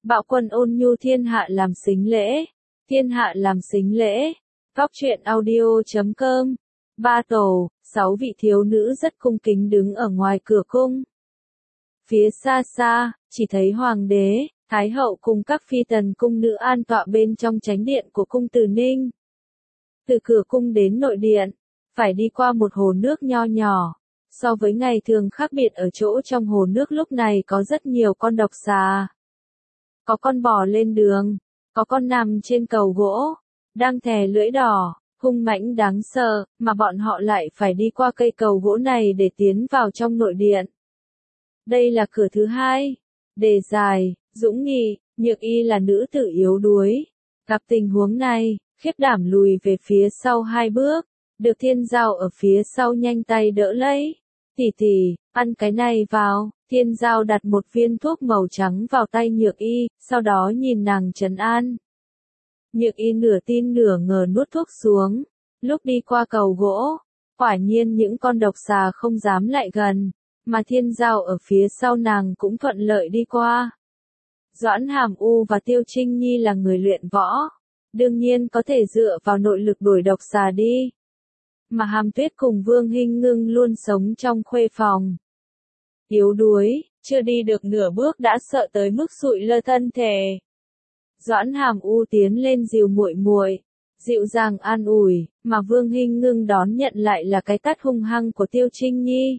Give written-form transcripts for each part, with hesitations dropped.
Bạo quân ôn nhu thiên hạ làm sính lễ. Thiên hạ làm sính lễ. Góc truyện audio.com. Ba tổ, 6 vị thiếu nữ rất cung kính đứng ở ngoài cửa cung. Phía xa xa, chỉ thấy hoàng đế, thái hậu cùng các phi tần cung nữ an tọa bên trong chánh điện của cung Từ Ninh. Từ cửa cung đến nội điện, phải đi qua một hồ nước nho nhỏ. So với ngày thường khác biệt ở chỗ trong hồ nước lúc này có rất nhiều con độc xà. Có con bò lên đường, có con nằm trên cầu gỗ, đang thè lưỡi đỏ, hung mãnh đáng sợ, mà bọn họ lại phải đi qua cây cầu gỗ này để tiến vào trong nội điện. Đây là cửa thứ hai. Đề dài, dũng nghị, Nhược Y là nữ tử yếu đuối. Gặp tình huống này, khiếp đảm lùi về phía sau 2 bước, được Thiên Giao ở phía sau nhanh tay đỡ lấy. Tỷ tỷ, ăn cái này vào. Thiên Giao đặt một viên thuốc màu trắng vào tay Nhược Y, sau đó nhìn nàng trấn an. Nhược Y nửa tin nửa ngờ nuốt thuốc xuống. Lúc đi qua cầu gỗ, quả nhiên những con độc xà không dám lại gần, mà Thiên Giao ở phía sau nàng cũng thuận lợi đi qua. Doãn Hàm U và Tiêu Trinh Nhi là người luyện võ, đương nhiên có thể dựa vào nội lực đuổi độc xà đi. Mà Hàm Tuyết cùng Vương Hinh Ngưng luôn sống trong khuê phòng. Yếu đuối, chưa đi được nửa bước đã sợ tới mức sụi lơ thân thể. Doãn Hàm U tiến lên dìu muội muội, dịu dàng an ủi, mà Vương Hinh Ngưng đón nhận lại là cái tát hung hăng của Tiêu Trinh Nhi.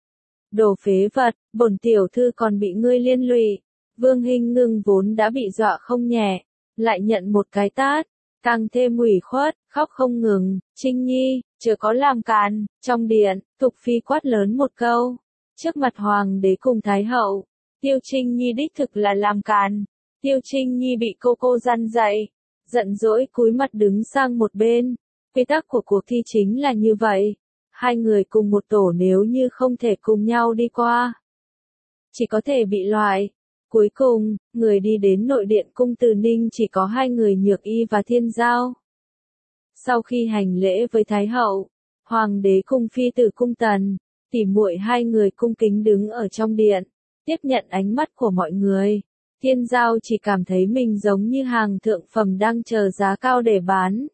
Đồ phế vật, bổn tiểu thư còn bị ngươi liên lụy. Vương Hinh Ngưng vốn đã bị dọa không nhẹ, lại nhận một cái tát, càng thêm ủy khuất, khóc không ngừng. Trinh Nhi, chớ có làm càn. Trong điện, Thục Phi quát lớn một câu. Trước mặt hoàng đế cùng thái hậu, Tiêu Trinh Nhi đích thực là làm càn. Tiêu Trinh Nhi bị cô răn dạy, giận dỗi cúi mặt đứng sang một bên. Quy tắc của cuộc thi chính là như vậy. 2 người cùng một tổ nếu như không thể cùng nhau đi qua, chỉ có thể bị loại. Cuối cùng, người đi đến nội điện cung Từ Ninh chỉ có 2 người Nhược Y và Thiên Giao. Sau khi hành lễ với thái hậu, hoàng đế cùng phi tử cung Tần, tỉ muội 2 người cung kính đứng ở trong điện, tiếp nhận ánh mắt của mọi người. Thiên Giao chỉ cảm thấy mình giống như hàng thượng phẩm đang chờ giá cao để bán.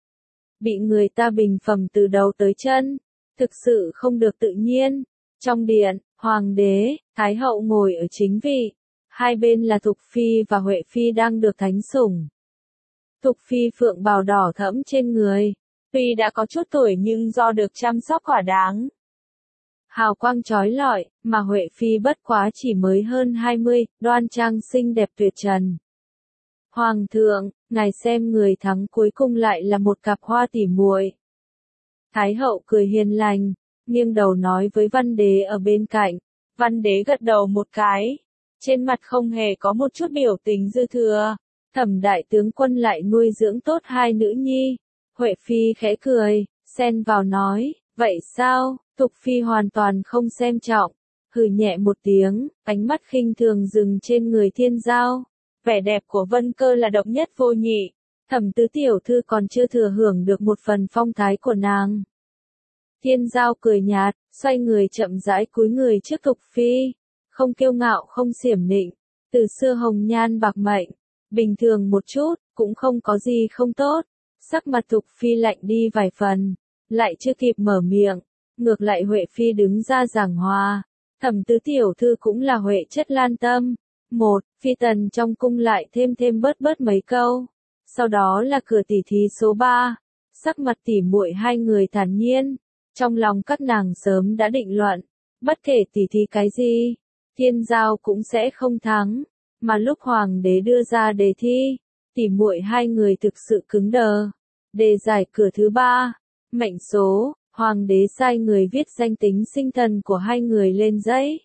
Bị người ta bình phẩm từ đầu tới chân, thực sự không được tự nhiên. Trong điện, hoàng đế, thái hậu ngồi ở chính vị. 2 bên là Thục Phi và Huệ Phi đang được thánh sủng. Thục Phi phượng bào đỏ thẫm trên người, tuy đã có chút tuổi nhưng do được chăm sóc thỏa đáng, hào quang chói lọi, mà Huệ Phi bất quá chỉ mới hơn 20, đoan trang xinh đẹp tuyệt trần. Hoàng thượng, ngài xem người thắng cuối cùng lại là một cặp hoa tỉ muội. Thái hậu cười hiền lành, nghiêng đầu nói với Văn đế ở bên cạnh. Văn đế gật đầu một cái, trên mặt không hề có một chút biểu tình dư thừa. Thẩm đại tướng quân lại nuôi dưỡng tốt 2 nữ nhi. Huệ Phi khẽ cười, xen vào nói, vậy sao? Thục Phi hoàn toàn không xem trọng, hừ nhẹ một tiếng, ánh mắt khinh thường dừng trên người Thiên Giao. Vẻ đẹp của Vân Cơ là độc nhất vô nhị, Thẩm tứ tiểu thư còn chưa thừa hưởng được một phần phong thái của nàng. Thiên Giao cười nhạt, xoay người chậm rãi cúi người trước Thục Phi, không kiêu ngạo không xiểm nịnh, từ xưa hồng nhan bạc mệnh, bình thường một chút, cũng không có gì không tốt. Sắc mặt Thục Phi lạnh đi vài phần, lại chưa kịp mở miệng, ngược lại Huệ Phi đứng ra giảng hòa. Thẩm tứ tiểu thư cũng là Huệ chất lan tâm. Một, phi tần trong cung lại thêm bớt mấy câu. Sau đó là cửa tỉ thí số 3. Sắc mặt tỉ muội 2 người thản nhiên. Trong lòng các nàng sớm đã định luận, bất kể tỉ thí cái gì, Thiên Giao cũng sẽ không thắng. Mà lúc hoàng đế đưa ra đề thi, tỉ muội 2 người thực sự cứng đờ. Đề giải cửa thứ 3, mệnh số, hoàng đế sai người viết danh tính sinh thần của 2 người lên giấy.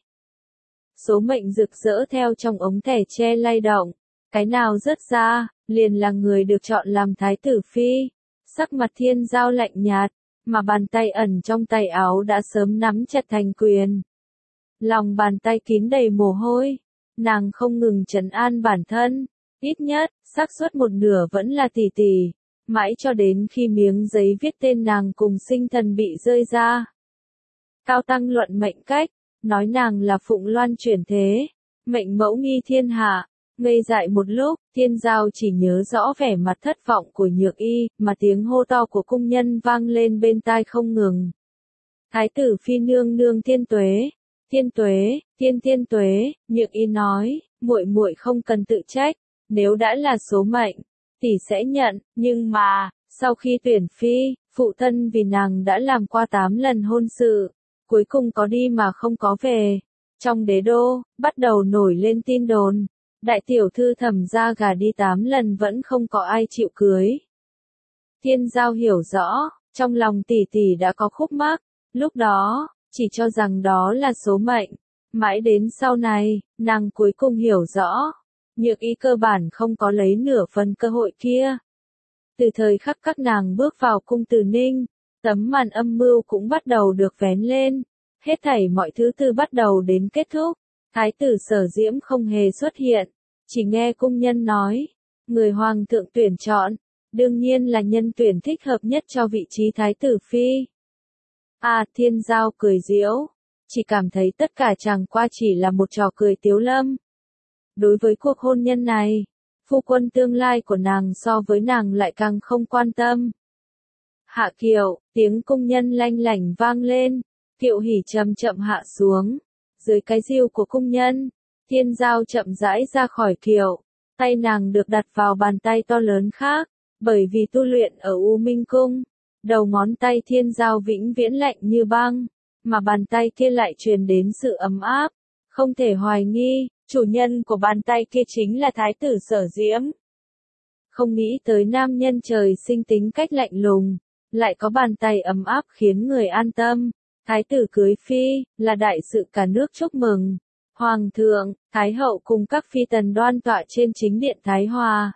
Số mệnh rực rỡ theo trong ống thẻ tre lay động, cái nào rớt ra, liền là người được chọn làm thái tử phi. Sắc mặt Thiên Giao lạnh nhạt, mà bàn tay ẩn trong tay áo đã sớm nắm chặt thành quyền. Lòng bàn tay kín đầy mồ hôi, nàng không ngừng trấn an bản thân, ít nhất, xác suất 1/2 vẫn là tỷ tỷ, mãi cho đến khi miếng giấy viết tên nàng cùng sinh thần bị rơi ra. Cao Tăng luận mệnh cách, nói nàng là Phụng Loan chuyển thế, mệnh mẫu nghi thiên hạ, Ngây dại một lúc, Thiên Giao chỉ nhớ rõ vẻ mặt thất vọng của Nhược Y, mà tiếng hô to của cung nhân vang lên bên tai không ngừng. Thái tử phi nương nương Thiên Tuế, Thiên Tuế, Thiên Tuế, Nhược Y nói, muội muội không cần tự trách, nếu đã là số mệnh, tỷ sẽ nhận, nhưng mà, sau khi tuyển phi, phụ thân vì nàng đã làm qua 8 lần hôn sự, cuối cùng có đi mà không có về. Trong đế đô, bắt đầu nổi lên tin đồn, đại tiểu thư Thẩm gia gả đi 8 lần vẫn không có ai chịu cưới. Thiên Giao hiểu rõ, trong lòng tỷ tỷ đã có khúc mắc, lúc đó, chỉ cho rằng đó là số mệnh. Mãi đến sau này, nàng cuối cùng hiểu rõ, Nhược Y cơ bản không có lấy nửa phần cơ hội kia. Từ thời khắc các nàng bước vào cung Từ Ninh, tấm màn âm mưu cũng bắt đầu được vén lên. Hết thảy mọi thứ từ bắt đầu đến kết thúc, thái tử Sở Diễm không hề xuất hiện, chỉ nghe cung nhân nói, người hoàng thượng tuyển chọn, đương nhiên là nhân tuyển thích hợp nhất cho vị trí thái tử phi. Thiên Giao cười giễu, chỉ cảm thấy tất cả chẳng qua chỉ là một trò cười tiếu lâm. Đối với cuộc hôn nhân này, phu quân tương lai của nàng so với nàng lại càng không quan tâm. Hạ kiệu, tiếng cung nhân lanh lảnh vang lên, Kiệu hỉ chậm chậm hạ xuống. Dưới cái diêu của cung nhân, Thiên Giao chậm rãi ra khỏi kiệu, tay nàng được đặt vào bàn tay to lớn khác, bởi vì tu luyện ở U Minh Cung. Đầu ngón tay Thiên Giao vĩnh viễn lạnh như băng, mà bàn tay kia lại truyền đến sự ấm áp. Không thể hoài nghi, chủ nhân của bàn tay kia chính là Thái tử Sở Diễm. Không nghĩ tới nam nhân trời sinh tính cách lạnh lùng, lại có bàn tay ấm áp khiến người an tâm. Thái tử cưới phi, là đại sự cả nước chúc mừng. Hoàng thượng, Thái hậu cùng các phi tần đoan tọa trên chính điện Thái Hòa.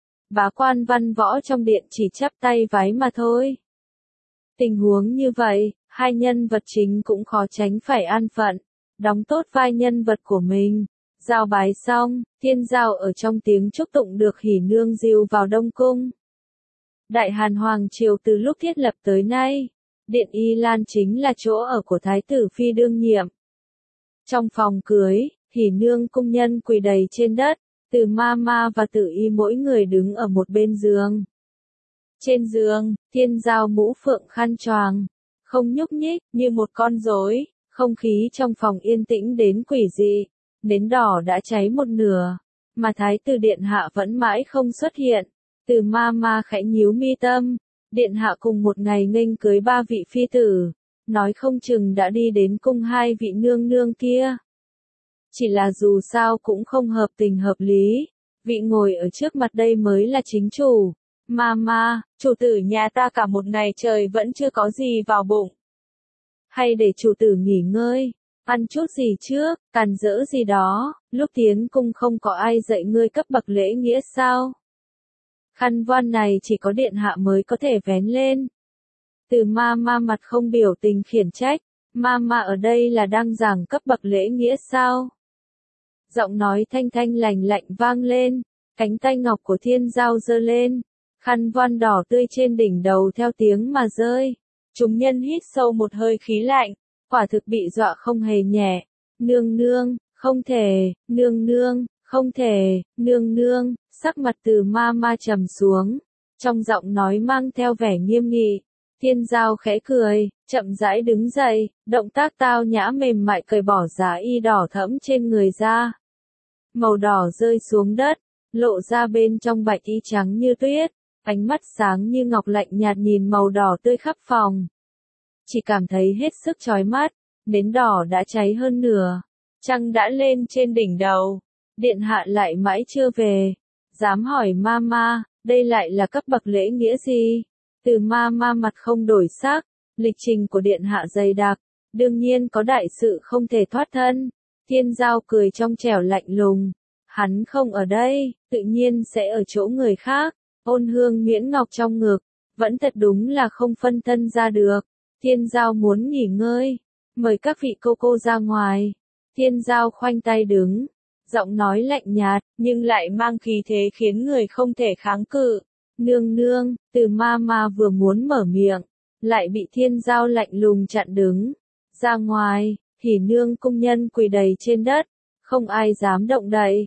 Bá quan văn võ trong điện chỉ chắp tay vái mà thôi. Tình huống như vậy, hai nhân vật chính cũng khó tránh phải an phận, đóng tốt vai nhân vật của mình. Giao bái xong, Thiên Giao ở trong tiếng chúc tụng được hỉ nương diêu vào Đông Cung. Đại Hàn Hoàng triều từ lúc thiết lập tới nay, Điện Y Lan chính là chỗ ở của Thái tử phi đương nhiệm. Trong phòng cưới, hỉ nương cung nhân quỳ đầy trên đất, Từ Mama và Tử Y mỗi người đứng ở một bên giường. Trên giường, Thiên Giao mũ phượng khăn choàng, không nhúc nhích, như một con rối. Không khí trong phòng yên tĩnh đến quỷ dị. Nến đỏ đã cháy một nửa, mà Thái tử điện hạ vẫn mãi không xuất hiện. Từ Mama khẽ nhíu mi tâm, điện hạ cùng một ngày nghênh cưới 3 vị phi tử, nói không chừng đã đi đến cung 2 vị nương nương kia. Chỉ là dù sao cũng không hợp tình hợp lý, vị ngồi ở trước mặt đây mới là chính chủ. Mama, chủ tử nhà ta cả một ngày trời vẫn chưa có gì vào bụng. Hay để chủ tử nghỉ ngơi, ăn chút gì trước, càn rỡ gì đó, lúc tiến cung không có ai dạy ngươi cấp bậc lễ nghĩa sao? Khăn voan này chỉ có điện hạ mới có thể vén lên. Từ Mama mặt không biểu tình khiển trách, Mama ở đây là đang giảng cấp bậc lễ nghĩa sao? Giọng nói thanh thanh lành lạnh vang lên, cánh tay ngọc của Thiên Giao giơ lên, khăn voan đỏ tươi trên đỉnh đầu theo tiếng mà rơi. Chúng nhân hít sâu một hơi khí lạnh, quả thực bị dọa không hề nhẹ. Nương nương, không thể, nương nương, không thể, nương nương, sắc mặt Từ Mama trầm xuống, trong giọng nói mang theo vẻ nghiêm nghị. Thiên Giao khẽ cười, chậm rãi đứng dậy, động tác tao nhã mềm mại cởi bỏ giá y đỏ thẫm trên người ra. Màu đỏ rơi xuống đất, lộ ra bên trong bạch y trắng như tuyết, ánh mắt sáng như ngọc lạnh nhạt nhìn màu đỏ tươi khắp phòng. Chỉ cảm thấy hết sức chói mắt, nến đỏ đã cháy hơn nửa, trăng đã lên trên đỉnh đầu, điện hạ lại mãi chưa về. Dám hỏi Mama, đây lại là cấp bậc lễ nghĩa gì? Từ Mama mặt không đổi sắc, lịch trình của điện hạ dày đặc, đương nhiên có đại sự không thể thoát thân. Thiên Giao cười trong trẻo lạnh lùng, hắn không ở đây, tự nhiên sẽ ở chỗ người khác. Ôn hương miễn ngọc trong ngực, vẫn thật đúng là không phân thân ra được. Thiên Giao muốn nghỉ ngơi, mời các vị cô ra ngoài. Thiên Giao khoanh tay đứng, giọng nói lạnh nhạt, nhưng lại mang khí thế khiến người không thể kháng cự. Nương nương, Từ Mama vừa muốn mở miệng, lại bị Thiên Giao lạnh lùng chặn đứng. Ra ngoài, hỉ nương cung nhân quỳ đầy trên đất, không ai dám động đậy.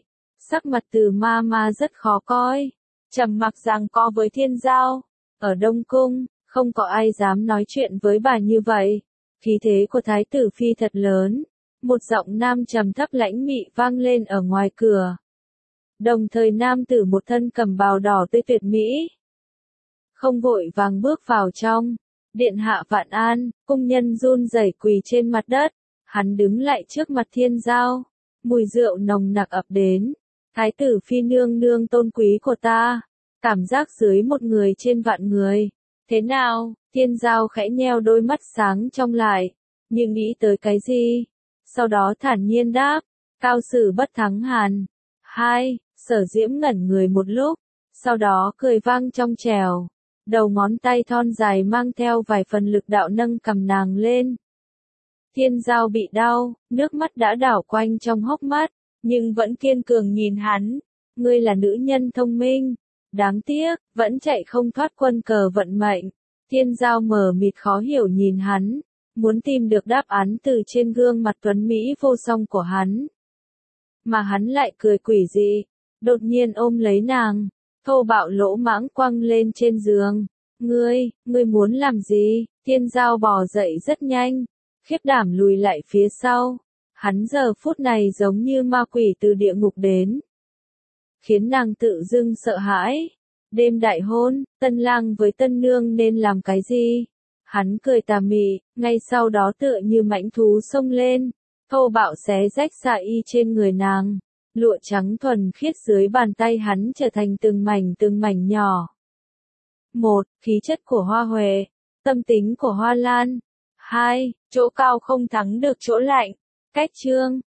Sắc mặt Từ Ma Ma rất khó coi, trầm mặc giằng co với Thiên Giao. Ở Đông Cung, không có ai dám nói chuyện với bà như vậy. Khí thế của Thái tử Phi thật lớn. Một giọng nam trầm thấp lãnh mị vang lên ở ngoài cửa. Đồng thời nam tử một thân cẩm bào đỏ tươi tuyệt mỹ. Không vội vàng bước vào trong. Điện hạ vạn an, cung nhân run rẩy quỳ trên mặt đất. Hắn đứng lại trước mặt Thiên Giao. Mùi rượu nồng nặc ập đến. Thái tử Phi nương nương tôn quý của ta. Cảm giác dưới một người trên vạn người. Thế nào? Thiên Giao khẽ nheo đôi mắt sáng trong lại. Nhưng nghĩ tới cái gì? Sau đó thản nhiên đáp. Cao sử bất thắng hàn. Hai, Sở Diễm ngẩn người một lúc. Sau đó cười vang trong trẻo. Đầu ngón tay thon dài mang theo vài phần lực đạo nâng cầm nàng lên. Thiên Giao bị đau, nước mắt đã đảo quanh trong hốc mắt, nhưng vẫn kiên cường nhìn hắn. Ngươi là nữ nhân thông minh. Đáng tiếc, vẫn chạy không thoát quân cờ vận mệnh. Thiên Giao mờ mịt khó hiểu nhìn hắn, muốn tìm được đáp án từ trên gương mặt tuấn Mỹ vô song của hắn. Mà hắn lại cười quỷ dị, đột nhiên ôm lấy nàng, thô bạo lỗ mãng quăng lên trên giường. Ngươi muốn làm gì? Thiên Giao bò dậy rất nhanh, khiếp đảm lùi lại phía sau. Hắn giờ phút này giống như ma quỷ từ địa ngục đến, khiến nàng tự dưng sợ hãi. Đêm đại hôn, tân lang với tân nương nên làm cái gì? Hắn cười tà mị, ngay sau đó tựa như mãnh thú xông lên, thô bạo xé rách dạ y trên người nàng. Lụa trắng thuần khiết dưới bàn tay hắn trở thành từng mảnh nhỏ. 1. Khí chất của Hoa Huệ, tâm tính của Hoa Lan. 2. Chỗ cao không thắng được chỗ lạnh. Cách chương